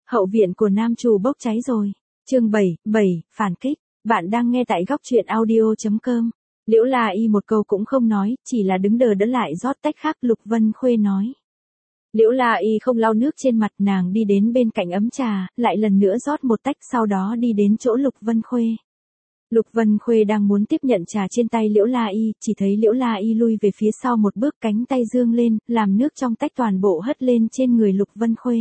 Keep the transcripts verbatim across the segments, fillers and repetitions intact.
Hậu viện của nam chủ bốc cháy rồi. Chương bảy, bảy, phản kích. Bạn đang nghe tại góc truyện audio chấm com. Liễu La Y một câu cũng không nói, chỉ là đứng đờ đẫn lại rót tách khác. Lục Vân Khuê nói. Liễu La Y không lau nước trên mặt, nàng đi đến bên cạnh ấm trà, lại lần nữa rót một tách, sau đó đi đến chỗ Lục Vân Khuê. Lục Vân Khuê đang muốn tiếp nhận trà trên tay Liễu La Y, chỉ thấy Liễu La Y lui về phía sau một bước, cánh tay dương lên, làm nước trong tách toàn bộ hất lên trên người Lục Vân Khuê.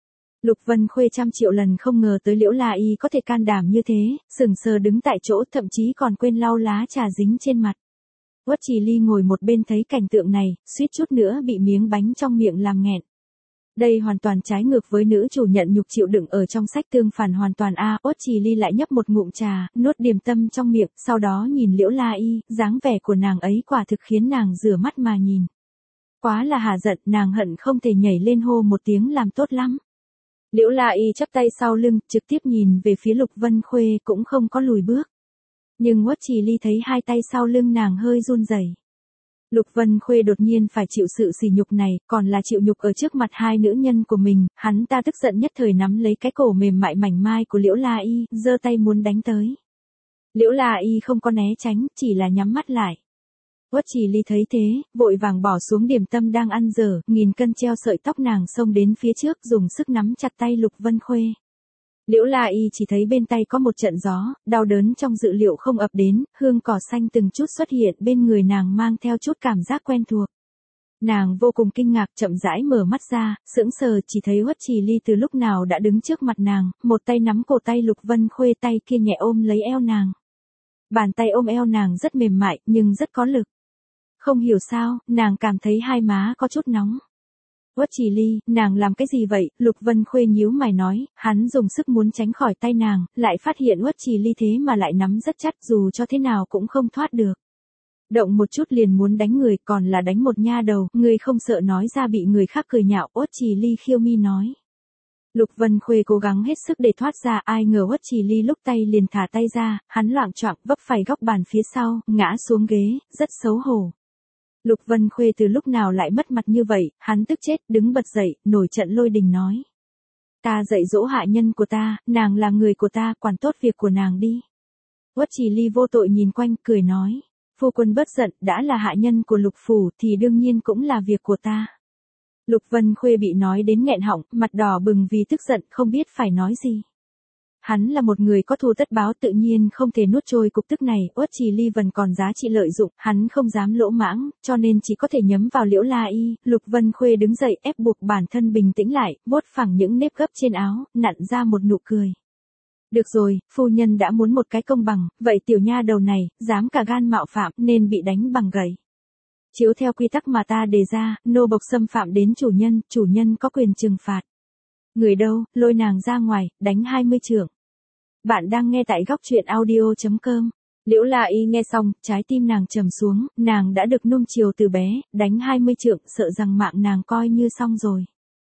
Lục Vân Khuê trăm triệu lần không ngờ tới Liễu La Y có thể can đảm như thế, sững sờ đứng tại chỗ, thậm chí còn quên lau lá trà dính trên mặt. Uất Trì Ly ngồi một bên thấy cảnh tượng này, suýt chút nữa bị miếng bánh trong miệng làm nghẹn. Đây hoàn toàn trái ngược với nữ chủ nhận nhục chịu đựng ở trong sách, tương phản hoàn toàn a. À, Uất Trì Ly lại nhấp một ngụm trà, nuốt điềm tâm trong miệng, sau đó nhìn Liễu La Y, dáng vẻ của nàng ấy quả thực khiến nàng rửa mắt mà nhìn. Quá là hả giận, nàng hận không thể nhảy lên hô một tiếng làm tốt lắm. Liễu La Y chắp tay sau lưng, trực tiếp nhìn về phía Lục Vân Khuê, cũng không có lùi bước. Nhưng Uất Trì Ly thấy hai tay sau lưng nàng hơi run rẩy. Lục Vân Khuê đột nhiên phải chịu sự sỉ nhục này, còn là chịu nhục ở trước mặt hai nữ nhân của mình, hắn ta tức giận nhất thời nắm lấy cái cổ mềm mại mảnh mai của Liễu La Y, giơ tay muốn đánh tới. Liễu La Y không có né tránh, chỉ là nhắm mắt lại. Uất Trì Ly thấy thế, vội vàng bỏ xuống điểm tâm đang ăn dở, nghìn cân treo sợi tóc, nàng xông đến phía trước, dùng sức nắm chặt tay Lục Vân Khuê. Liễu La Y chỉ thấy bên tay có một trận gió, đau đớn trong dự liệu không ập đến, hương cỏ xanh từng chút xuất hiện bên người nàng, mang theo chút cảm giác quen thuộc. Nàng vô cùng kinh ngạc, chậm rãi mở mắt ra, sững sờ, chỉ thấy Uất Trì Ly từ lúc nào đã đứng trước mặt nàng, một tay nắm cổ tay Lục Vân Khuê, tay kia nhẹ ôm lấy eo nàng. Bàn tay ôm eo nàng rất mềm mại, nhưng rất có lực. Không hiểu sao, nàng cảm thấy hai má có chút nóng. Uất Trì Ly, nàng làm cái gì vậy? Lục Vân Khuê nhíu mày nói, hắn dùng sức muốn tránh khỏi tay nàng, lại phát hiện Uất Trì Ly thế mà lại nắm rất chắc, dù cho thế nào cũng không thoát được. Động một chút liền muốn đánh người, còn là đánh một nha đầu, ngươi không sợ nói ra bị người khác cười nhạo? Uất Trì Ly khiêu mi nói. Lục Vân Khuê cố gắng hết sức để thoát ra, ai ngờ Uất Trì Ly lúc tay liền thả tay ra, hắn loạng choạng vấp phải góc bàn phía sau, ngã xuống ghế, rất xấu hổ. Lục Vân Khuê từ lúc nào lại mất mặt như vậy, hắn tức chết, đứng bật dậy, nổi trận lôi đình nói. Ta dạy dỗ hạ nhân của ta, nàng là người của ta, quản tốt việc của nàng đi. Uất Trì Ly vô tội nhìn quanh, cười nói. Phu quân bớt giận, đã là hạ nhân của Lục phủ thì đương nhiên cũng là việc của ta. Lục Vân Khuê bị nói đến nghẹn họng, mặt đỏ bừng vì tức giận, không biết phải nói gì. Hắn là một người có thù tất báo, tự nhiên không thể nuốt trôi cục tức này. Uất Trì Ly vẫn còn giá trị lợi dụng, hắn không dám lỗ mãng, cho nên chỉ có thể nhắm vào Liễu La Y. Lục Vân Khuê đứng dậy, ép buộc bản thân bình tĩnh lại, vuốt phẳng những nếp gấp trên áo, nặn ra một nụ cười. Được rồi, phu nhân đã muốn một cái công bằng, vậy tiểu nha đầu này, dám cả gan mạo phạm, nên bị đánh bằng gậy. Chiếu theo quy tắc mà ta đề ra, nô bộc xâm phạm đến chủ nhân, chủ nhân có quyền trừng phạt. Người đâu, lôi nàng ra ngoài, đánh hai mươi chưởng. Bạn đang nghe tại góc truyện audio chấm com. Liễu La Y nghe xong, trái tim nàng trầm xuống, nàng đã được nuông chiều từ bé, đánh hai mươi trượng, sợ rằng mạng nàng coi như xong rồi.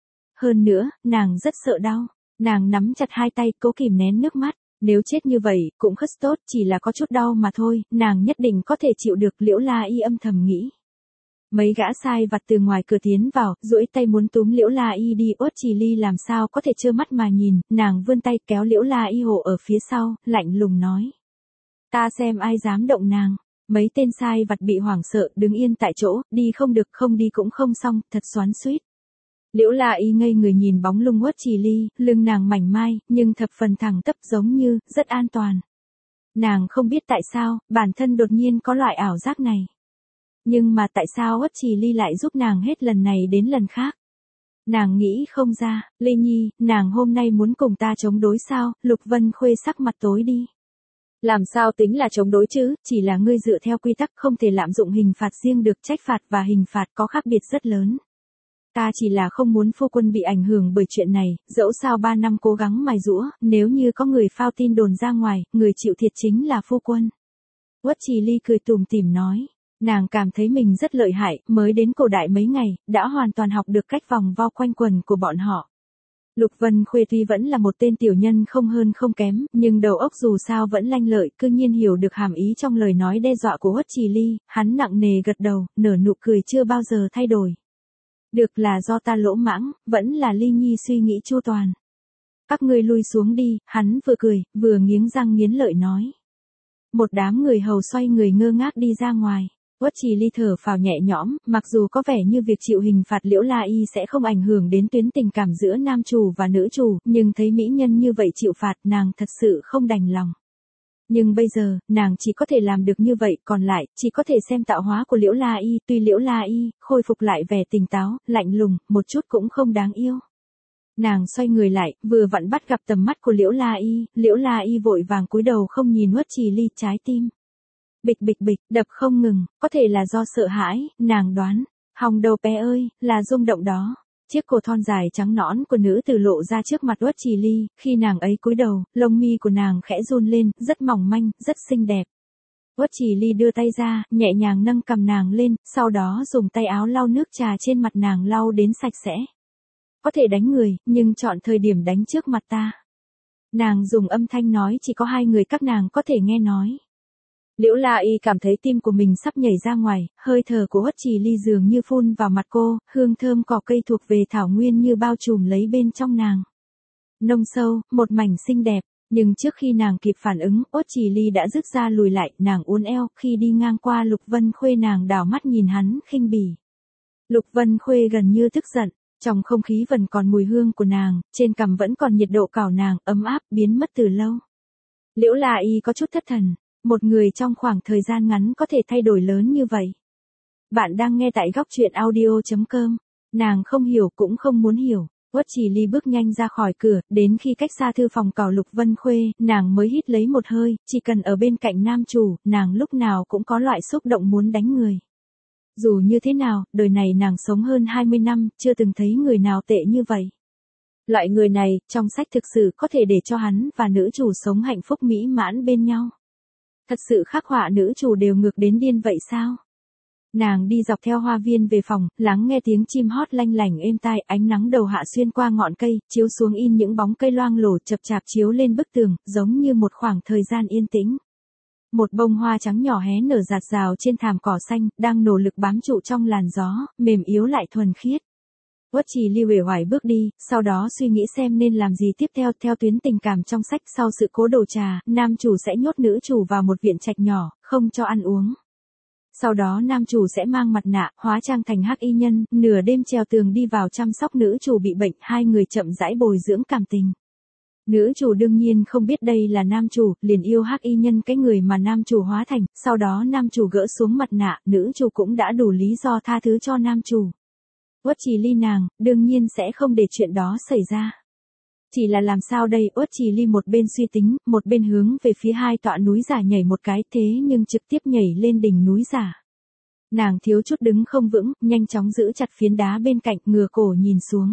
Hơn nữa, nàng rất sợ đau, nàng nắm chặt hai tay, cố kìm nén nước mắt, nếu chết như vậy, cũng khất tốt, chỉ là có chút đau mà thôi, nàng nhất định có thể chịu được. Liễu La Y âm thầm nghĩ. Mấy gã sai vặt từ ngoài cửa tiến vào, duỗi tay muốn túm Liễu La Y đi. Uất Trì Ly làm sao có thể trơ mắt mà nhìn, nàng vươn tay kéo Liễu La Y hộ ở phía sau, lạnh lùng nói. Ta xem ai dám động nàng. Mấy tên sai vặt bị hoảng sợ, đứng yên tại chỗ, đi không được, không đi cũng không xong, thật xoắn xuýt. Liễu La Y ngây người nhìn bóng lưng Uất Trì Ly, lưng nàng mảnh mai, nhưng thập phần thẳng tắp, giống như, rất an toàn. Nàng không biết tại sao, bản thân đột nhiên có loại ảo giác này. Nhưng mà tại sao Uất Trì Ly lại giúp nàng hết lần này đến lần khác? Nàng nghĩ không ra. Ly Nhi, nàng hôm nay muốn cùng ta chống đối sao? Lục Vân Khuê sắc mặt tối đi. Làm sao tính là chống đối chứ, chỉ là ngươi dựa theo quy tắc không thể lạm dụng hình phạt riêng được, trách phạt và hình phạt có khác biệt rất lớn. Ta chỉ là không muốn phu quân bị ảnh hưởng bởi chuyện này, dẫu sao ba năm cố gắng mài giũa, nếu như có người phao tin đồn ra ngoài, người chịu thiệt chính là phu quân. Uất Trì Ly cười tủm tỉm nói. Nàng cảm thấy mình rất lợi hại, mới đến cổ đại mấy ngày, đã hoàn toàn học được cách vòng vo quanh quần của bọn họ. Lục Vân Khuê tuy vẫn là một tên tiểu nhân không hơn không kém, nhưng đầu óc dù sao vẫn lanh lợi, cư nhiên hiểu được hàm ý trong lời nói đe dọa của Uất Trì Ly, hắn nặng nề gật đầu, nở nụ cười chưa bao giờ thay đổi. Được, là do ta lỗ mãng, vẫn là Ly Nhi suy nghĩ chu toàn. các ngươi lui xuống đi, hắn vừa cười, vừa nghiến răng nghiến lợi nói. Một đám người hầu xoay người ngơ ngác đi ra ngoài. Uất Trì Ly thở phào nhẹ nhõm, mặc dù có vẻ như việc chịu hình phạt Liễu La Y sẽ không ảnh hưởng đến tuyến tình cảm giữa nam chủ và nữ chủ, nhưng thấy mỹ nhân như vậy chịu phạt nàng thật sự không đành lòng. Nhưng bây giờ, nàng chỉ có thể làm được như vậy, còn lại, chỉ có thể xem tạo hóa của Liễu La Y, tuy Liễu La Y, khôi phục lại vẻ tỉnh táo, lạnh lùng, một chút cũng không đáng yêu. Nàng xoay người lại, vừa vặn bắt gặp tầm mắt của Liễu La Y, Liễu La Y vội vàng cúi đầu không nhìn Uất Trì Ly, trái tim. Bịch bịch bịch, đập không ngừng, có thể là do sợ hãi, nàng đoán, hòng đầu bé ơi, là rung động đó. Chiếc cổ thon dài trắng nõn của nữ tử lộ ra trước mặt Uất Trì Ly, khi nàng ấy cúi đầu, lông mi của nàng khẽ run lên, rất mỏng manh, rất xinh đẹp. Uất Trì Ly đưa tay ra, nhẹ nhàng nâng cầm nàng lên, sau đó dùng tay áo lau nước trà trên mặt nàng lau đến sạch sẽ. Có thể đánh người, nhưng chọn thời điểm đánh trước mặt ta. Nàng dùng âm thanh nói chỉ có hai người các nàng có thể nghe nói. Liễu La Y cảm thấy tim của mình sắp nhảy ra ngoài, hơi thở của Uất Trì Ly dường như phun vào mặt cô, hương thơm cỏ cây thuộc về thảo nguyên như bao trùm lấy bên trong nàng. Nông sâu, một mảnh xinh đẹp, nhưng trước khi nàng kịp phản ứng, Uất Trì Ly đã rứt ra lùi lại, nàng uốn eo, khi đi ngang qua Lục Vân Khuê nàng đảo mắt nhìn hắn, khinh bỉ. Lục Vân Khuê gần như tức giận, trong không khí vẫn còn mùi hương của nàng, trên cằm vẫn còn nhiệt độ cào nàng, ấm áp, biến mất từ lâu. Liễu La Y có chút thất thần. Một người trong khoảng thời gian ngắn có thể thay đổi lớn như vậy. Bạn đang nghe tại góc truyện audio chấm com. Nàng không hiểu cũng không muốn hiểu. Uất Trì Ly bước nhanh ra khỏi cửa, đến khi cách xa thư phòng cào Lục Vân Khuê, nàng mới hít lấy một hơi, chỉ cần ở bên cạnh nam chủ, nàng lúc nào cũng có loại xúc động muốn đánh người. Dù như thế nào, đời này nàng sống hơn hai mươi năm, chưa từng thấy người nào tệ như vậy. Loại người này, trong sách thực sự có thể để cho hắn và nữ chủ sống hạnh phúc mỹ mãn bên nhau. Thật sự khắc họa nữ chủ đều ngược đến điên vậy sao? Nàng đi dọc theo hoa viên về phòng, lắng nghe tiếng chim hót lanh lảnh êm tai, ánh nắng đầu hạ xuyên qua ngọn cây, chiếu xuống in những bóng cây loang lổ chập chạp chiếu lên bức tường, giống như một khoảng thời gian yên tĩnh. Một bông hoa trắng nhỏ hé nở rạt rào trên thảm cỏ xanh, đang nỗ lực bám trụ trong làn gió, mềm yếu lại thuần khiết. Uất Trì Ly uể oải bước đi, sau đó suy nghĩ xem nên làm gì tiếp theo. Theo tuyến tình cảm trong sách, sau sự cố đổ trà, nam chủ sẽ nhốt nữ chủ vào một viện trạch nhỏ, không cho ăn uống. Sau đó nam chủ sẽ mang mặt nạ, hóa trang thành hắc y nhân, nửa đêm trèo tường đi vào chăm sóc nữ chủ bị bệnh, hai người chậm rãi bồi dưỡng cảm tình. Nữ chủ đương nhiên không biết đây là nam chủ, liền yêu hắc y nhân cái người mà nam chủ hóa thành, sau đó nam chủ gỡ xuống mặt nạ, nữ chủ cũng đã đủ lý do tha thứ cho nam chủ. Uất Trì Ly nàng, đương nhiên sẽ không để chuyện đó xảy ra. Chỉ là làm sao đây, Uất Trì Ly một bên suy tính, một bên hướng về phía hai tọa núi giả nhảy một cái, thế nhưng trực tiếp nhảy lên đỉnh núi giả. Nàng thiếu chút đứng không vững, nhanh chóng giữ chặt phiến đá bên cạnh, ngửa cổ nhìn xuống.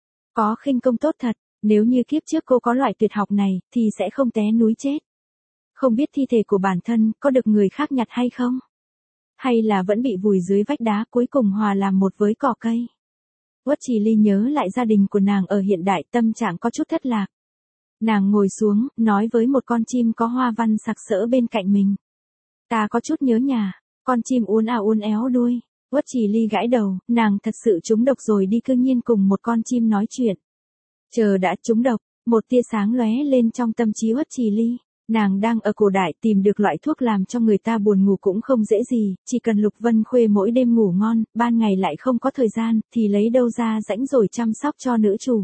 Có khinh công tốt thật, nếu như kiếp trước cô có loại tuyệt học này, thì sẽ không té núi chết. Không biết thi thể của bản thân, có được người khác nhặt hay không? Hay là vẫn bị vùi dưới vách đá cuối cùng hòa làm một với cỏ cây. Uất Trì Ly nhớ lại gia đình của nàng ở hiện đại, tâm trạng có chút thất lạc. Nàng ngồi xuống, nói với một con chim có hoa văn sặc sỡ bên cạnh mình. Ta có chút nhớ nhà. Con chim uốn ào uốn éo đuôi. Uất Trì Ly gãi đầu, nàng thật sự trúng độc rồi đi, cư nhiên cùng một con chim nói chuyện. Chờ đã trúng độc, một tia sáng lóe lên trong tâm trí Uất Trì Ly. Nàng đang ở cổ đại, tìm được loại thuốc làm cho người ta buồn ngủ cũng không dễ gì, chỉ cần Lục Vân Khuê mỗi đêm ngủ ngon, ban ngày lại không có thời gian, thì lấy đâu ra rãnh rồi chăm sóc cho nữ chủ.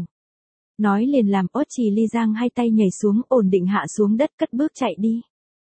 Nói liền làm, Uất Trì Ly giang hai tay nhảy xuống, ổn định hạ xuống đất, cất bước chạy đi.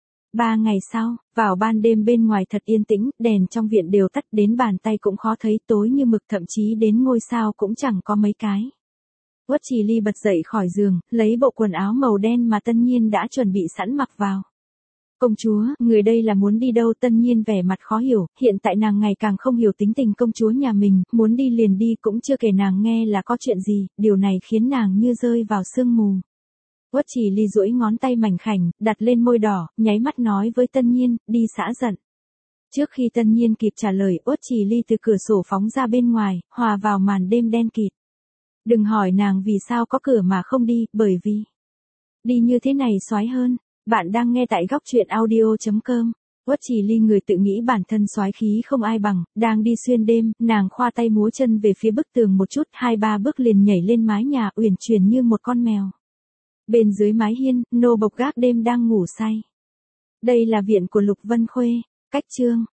Ba ngày sau, vào ban đêm bên ngoài thật yên tĩnh, đèn trong viện đều tắt, đến bàn tay cũng khó thấy, tối như mực, thậm chí đến ngôi sao cũng chẳng có mấy cái. Uất Trì Ly bật dậy khỏi giường, lấy bộ quần áo màu đen mà Tân Nhiên đã chuẩn bị sẵn mặc vào. Công chúa, người đây là muốn đi đâu? Tân Nhiên vẻ mặt khó hiểu, hiện tại nàng ngày càng không hiểu tính tình công chúa nhà mình, muốn đi liền đi cũng chưa kể nàng nghe là có chuyện gì, điều này khiến nàng như rơi vào sương mù. Uất Trì Ly duỗi ngón tay mảnh khảnh, đặt lên môi đỏ, nháy mắt nói với Tân Nhiên, đi xã giận. Trước khi Tân Nhiên kịp trả lời, Uất Trì Ly từ cửa sổ phóng ra bên ngoài, hòa vào màn đêm đen kịt. Đừng hỏi nàng vì sao có cửa mà không đi, bởi vì đi như thế này soái hơn. Bạn đang nghe tại góc truyện audio chấm com. Uất Trì Ly người tự nghĩ bản thân soái khí không ai bằng, đang đi xuyên đêm, nàng khoa tay múa chân về phía bức tường một chút, hai ba bước liền nhảy lên mái nhà, uyển chuyển như một con mèo. Bên dưới mái hiên, nô bộc gác đêm đang ngủ say. Đây là viện của Lục Vân Khuê. Cách chương